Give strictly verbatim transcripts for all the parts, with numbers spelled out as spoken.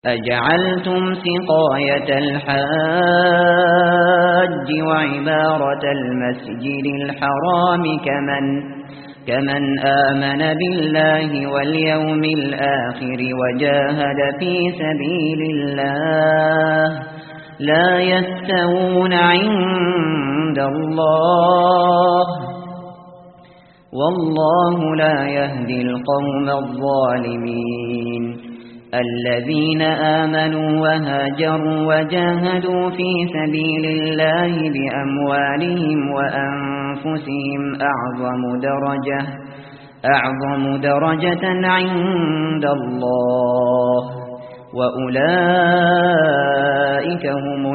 أجعلتم سقاية الحاج وعمارة المسجد الحرام كمن كمن آمن بالله واليوم الآخر وجاهد في سبيل الله لا يستوون عند الله والله لا يهدي القوم الظالمين. الذين آمنوا وهاجروا وجاهدوا في سبيل الله بأموالهم وأنفسهم أعظم درجة أعظم درجة عند الله وأولئك هم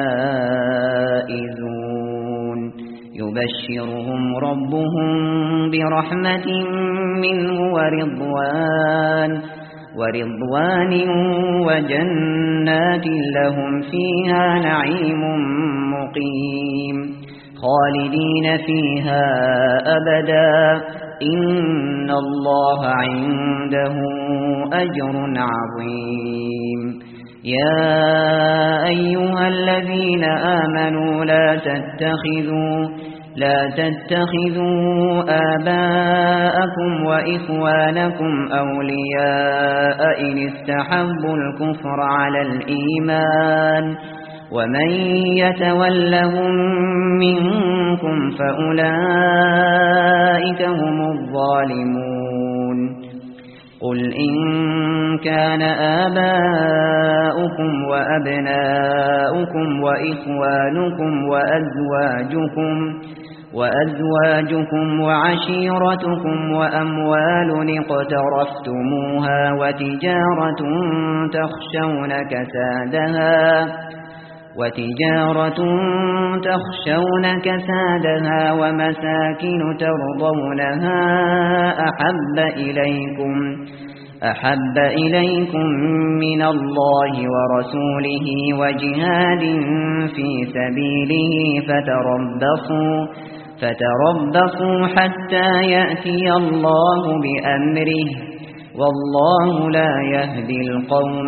الفائزون. يبشرهم ربهم برحمة منه ورضوان ورضوان وجنات لهم فيها نعيم مقيم خالدين فيها أبدا إن الله عنده أجر عظيم. يا أيها الذين آمنوا لا تتخذوا لا تتخذوا آباءكم وإخوانكم أولياء إن استحبوا الكفر على الإيمان ومن يتولهم منكم فأولئك هم الظالمون. قل إن كان آباؤكم وأبناؤكم وإخوانكم وأزواجكم وأزواجكم وعشيرتكم وأموال اقترفتموها وتجارة تخشون كسادها وتجارة تخشون كسادها ومساكن ترضونها أحب إليكم أحب إليكم من الله ورسوله وجهاد في سبيله فتربصوا فتربصوا حتى يأتي الله بأمره والله لا يهدي القوم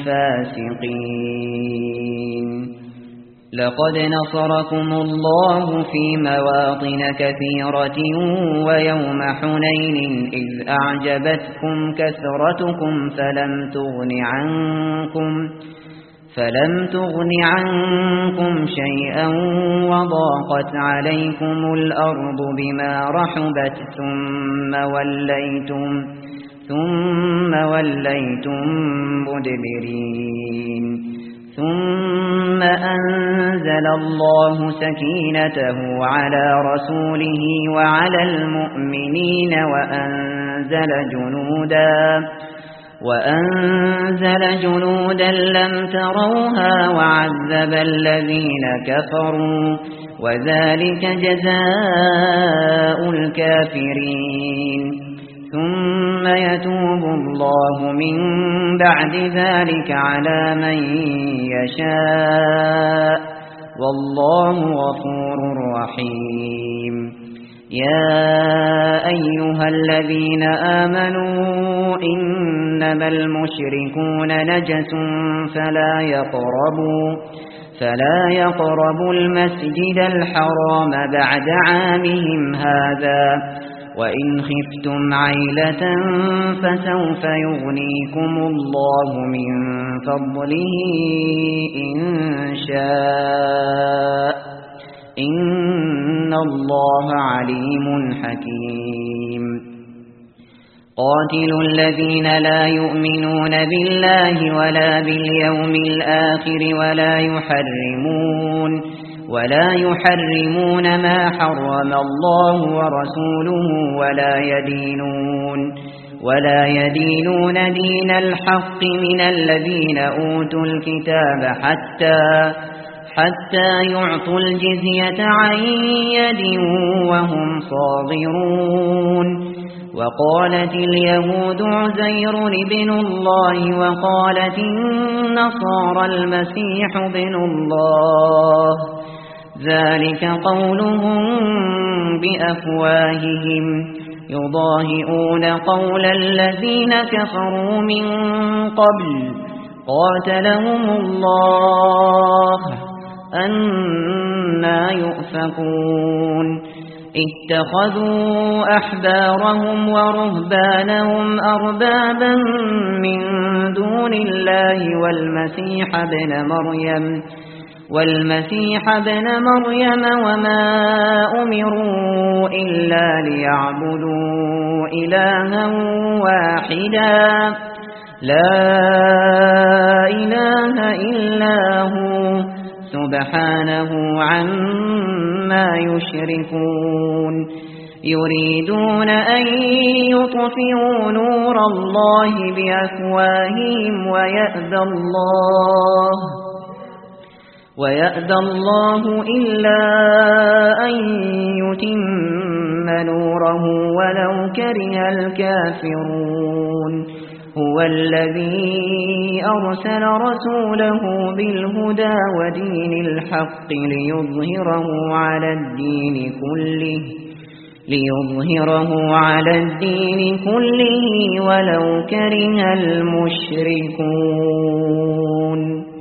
الفاسقين. لقد نصركم الله في مواطن كثيرة ويوم حنين إذ أعجبتكم كثرتكم فلم تغن عنكم فلم تغن عنكم شيئا وضاقت عليكم الأرض بما رحبت ثم وليتم ثم وليتم مدبرين. ثم أنزل الله سكينته على رسوله وعلى المؤمنين وأنزل جنودا وأنزل جنودا لم تروها وعذب الذين كفروا وذلك جزاء الكافرين. ثم يتوب الله من بعد ذلك على من يشاء والله غفور رحيم. يا أيها الذين آمنوا إنما المشركون نجس فلا يقربوا فلا يقربوا المسجد الحرام بعد عامهم هذا وإن خفتم عيلة فسوف يغنيكم الله من فضله إن شاء إن الله عليم حكيم. قاتلوا الذين لا يؤمنون بالله ولا باليوم الآخر ولا يحرمون ولا يحرمون ما حرم الله ورسوله ولا يدينون ولا يدينون دين الحق من الذين أوتوا الكتاب حتى حتى يعطوا الجزية عن يد وهم صاغرون. وقالت اليهود عزير ابن الله وقالت النصارى المسيح ابن الله ذلك قولهم بأفواههم يضاهئون قول الذين كفروا من قبل قاتلهم الله أنى يؤفكون اتخذوا أحبارهم ورهبانهم أربابا من دون الله والمسيح ابن مريم والمسيح ابن مريم وما أمروا إلا ليعبدوا إلها واحدا لا إله إلا هو سبحانه عما يشركون يريدون أن يطفئوا نور الله بأفواههم ويأبى الله ويأبى الله إلا أن يتم نوره ولو كره الكافرون هو الذي أرسل رسوله بالهدى ودين الحق ليظهره على الدين كله ليظهره على الدين كله ولو كره المشركون.